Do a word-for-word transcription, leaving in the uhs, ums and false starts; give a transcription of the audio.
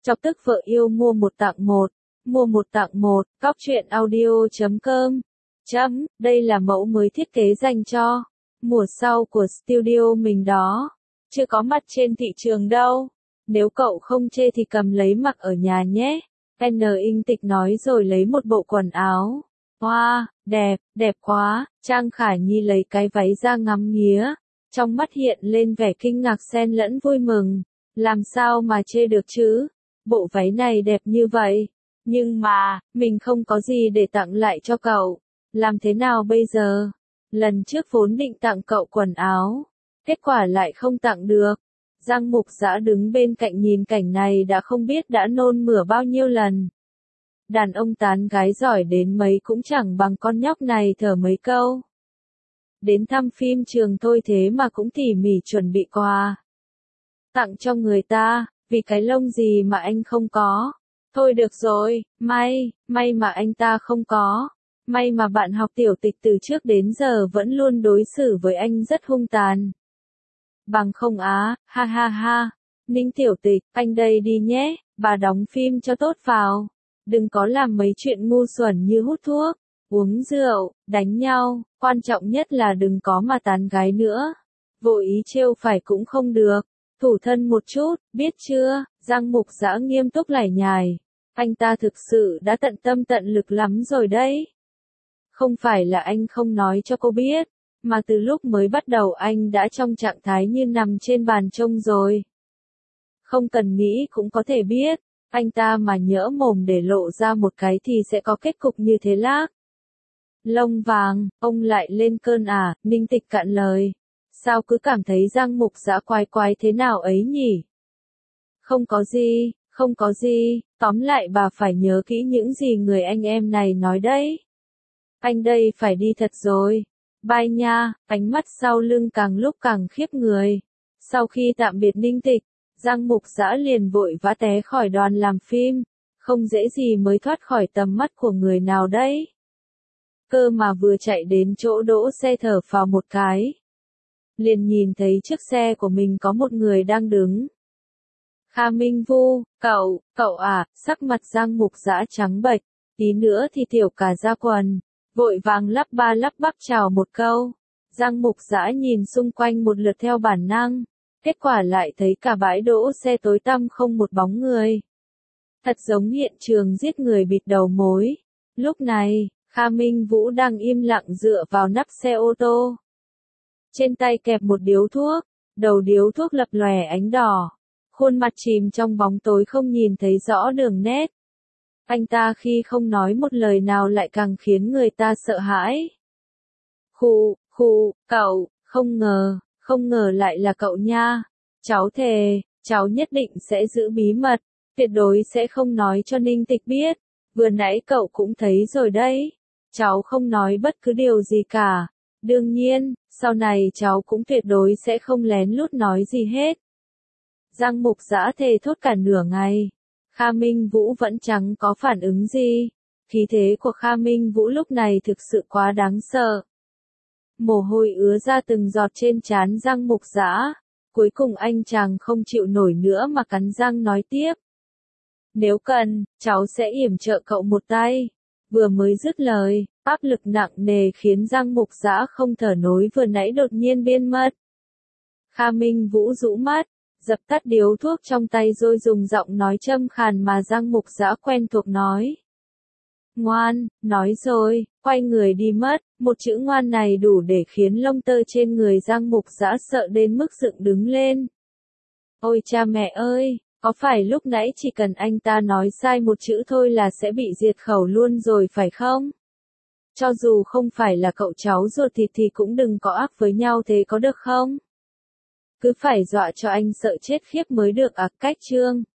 Chọc tức vợ yêu mua một tặng một, mua một tặng một, cóc truyện audio chấm com. Chấm, đây là mẫu mới thiết kế dành cho mùa sau của studio mình đó. Chưa có mặt trên thị trường đâu. Nếu cậu không chê thì cầm lấy mặc ở nhà nhé. N Inh Tịch nói rồi lấy một bộ quần áo. Wow, đẹp, đẹp quá. Trang Khả Nhi lấy cái váy ra ngắm nghía. Trong mắt hiện lên vẻ kinh ngạc xen lẫn vui mừng. Làm sao mà chê được chứ? Bộ váy này đẹp như vậy. Nhưng mà, mình không có gì để tặng lại cho cậu. Làm thế nào bây giờ? Lần trước vốn định tặng cậu quần áo. Kết quả lại không tặng được. Giang Mục Dã đứng bên cạnh nhìn cảnh này đã không biết đã nôn mửa bao nhiêu lần. Đàn ông tán gái giỏi đến mấy cũng chẳng bằng con nhóc này thở mấy câu. Đến thăm phim trường thôi thế mà cũng tỉ mỉ chuẩn bị quà tặng cho người ta, vì cái lông gì mà anh không có. Thôi được rồi, may, may mà anh ta không có. May mà bạn học Tiểu Tịch từ trước đến giờ vẫn luôn đối xử với anh rất hung tàn. Bằng không á, ha ha ha. Ninh Tiểu Tịch, anh đây đi nhé, bà đóng phim cho tốt vào. Đừng có làm mấy chuyện ngu xuẩn như hút thuốc, uống rượu, đánh nhau, quan trọng nhất là đừng có mà tán gái nữa. Vô ý trêu phải cũng không được. Thủ thân một chút, biết chưa? Giang Mục Dã nghiêm túc lải nhải. Anh ta thực sự đã tận tâm tận lực lắm rồi đấy. Không phải là anh không nói cho cô biết, mà từ lúc mới bắt đầu anh đã trong trạng thái như nằm trên bàn trông rồi. Không cần nghĩ cũng có thể biết, anh ta mà nhỡ mồm để lộ ra một cái thì sẽ có kết cục như thế lác. Lông vàng, ông lại lên cơn à? Ninh Tịch cạn lời. Sao cứ cảm thấy Giang Mục Dã quái quái thế nào ấy nhỉ? Không có gì, không có gì, tóm lại bà phải nhớ kỹ những gì người anh em này nói đấy. Anh đây phải đi thật rồi. Bye nha, ánh mắt sau lưng càng lúc càng khiếp người. Sau khi tạm biệt Ninh Tịch, Giang Mục Dã liền vội vã té khỏi đoàn làm phim. Không dễ gì mới thoát khỏi tầm mắt của người nào đấy. Cơ mà vừa chạy đến chỗ đỗ xe thở phào một cái. Liền nhìn thấy trước xe của mình có một người đang đứng. Kha Minh Vu, cậu, cậu à, sắc mặt Giang Mục Dã trắng bệch, tí nữa thì tiểu cả ra quần, vội vàng lắp ba lắp bắp chào một câu. Giang Mục Dã nhìn xung quanh một lượt theo bản năng, kết quả lại thấy cả bãi đỗ xe tối tăm không một bóng người. Thật giống hiện trường giết người bịt đầu mối. Lúc này, Kha Minh Vũ đang im lặng dựa vào nắp xe ô tô. Trên tay kẹp một điếu thuốc, đầu điếu thuốc lập lòe ánh đỏ. Khuôn mặt chìm trong bóng tối không nhìn thấy rõ đường nét. Anh ta khi không nói một lời nào lại càng khiến người ta sợ hãi. Khụ, khụ, cậu, không ngờ, không ngờ lại là cậu nha. Cháu thề, cháu nhất định sẽ giữ bí mật, tuyệt đối sẽ không nói cho Ninh Tịch biết. Vừa nãy cậu cũng thấy rồi đấy. Cháu không nói bất cứ điều gì cả. Đương nhiên, sau này cháu cũng tuyệt đối sẽ không lén lút nói gì hết. Giang Mục Dã thề thốt cả nửa ngày. Kha Minh Vũ vẫn chẳng có phản ứng gì. Khí thế của Kha Minh Vũ lúc này thực sự quá đáng sợ. Mồ hôi ứa ra từng giọt trên trán Giang Mục Dã. Cuối cùng anh chàng không chịu nổi nữa mà cắn răng nói tiếp. Nếu cần, cháu sẽ yểm trợ cậu một tay. Vừa mới dứt lời, áp lực nặng nề khiến Giang Mục Dã không thở nổi vừa nãy đột nhiên biến mất. Kha Minh Vũ rũ mắt, dập tắt điếu thuốc trong tay rồi dùng giọng nói châm khàn mà Giang Mục Dã quen thuộc nói. Ngoan, nói rồi, quay người đi mất, một chữ ngoan này đủ để khiến lông tơ trên người Giang Mục Dã sợ đến mức dựng đứng lên. Ôi cha mẹ ơi, có phải lúc nãy chỉ cần anh ta nói sai một chữ thôi là sẽ bị diệt khẩu luôn rồi phải không? Cho dù không phải là cậu cháu ruột thịt thì cũng đừng có ác với nhau thế có được không? Cứ phải dọa cho anh sợ chết khiếp mới được à, cách chương.